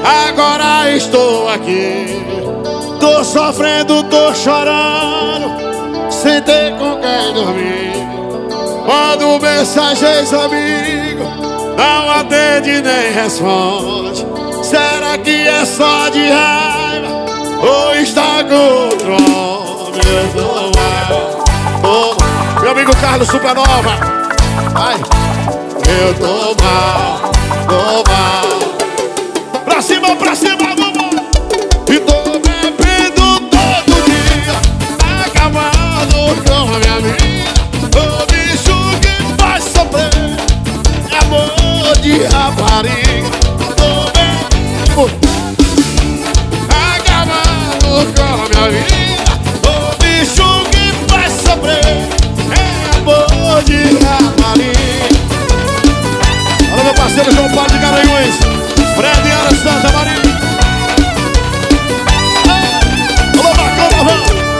Agora estou aqui, tô sofrendo, tô chorando, sem ter com quem dormir. Mando mensagens, amigo, não atende nem responde. Será que é só de raiva ou está com outro homem? Eu tô mal. Meu amigo Carlos Supernova. Ai, eu tô mal, tô mal. Pra cima, vamos. E tô bebendo todo dia, acabando com a minha vida. O bicho que faz sofrer é amor de rapariga. Tô bebendo, acabando com a minha vida. O bicho que faz sofrer é amor de rapariga. Olha meu parceiro João Paulo de Garanhuns, Fred e Ana Santa Maria. Alô, Bacana,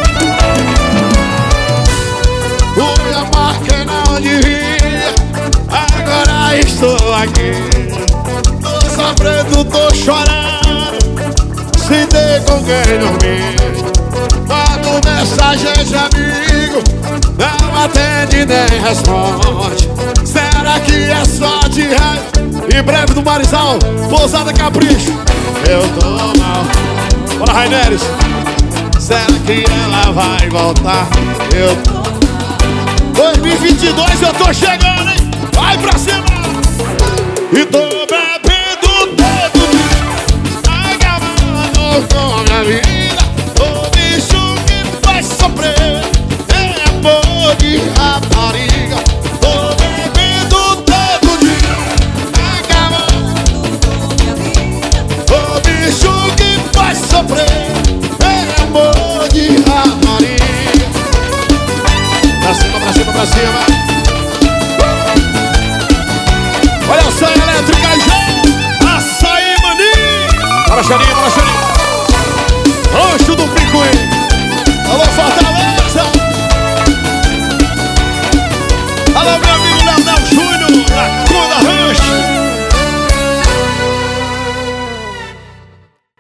fui a máquina onde ia, agora estou aqui. Tô sofrendo, tô chorando, sem ter com quem dormir. Mando mensagem de amigo, não atende nem responde. Será que é só de raiva? Em breve do Marizal, Pousada Capricho. Eu tô mal. Bora, Raineres. Será que ela vai voltar? Eu tô 2022 eu tô chegando, hein? Vai pra cima. E tô bebendo todo dia, acabando com a minha vida. O bicho que faz sofrer é amor de rapariga. Tô bebendo todo dia, acabando com a minha vida. O bicho que faz sofrer é amor de rapariga. Pra cima. Olha o som elétrico aí, Açaí Mani. Bora, Xaninho.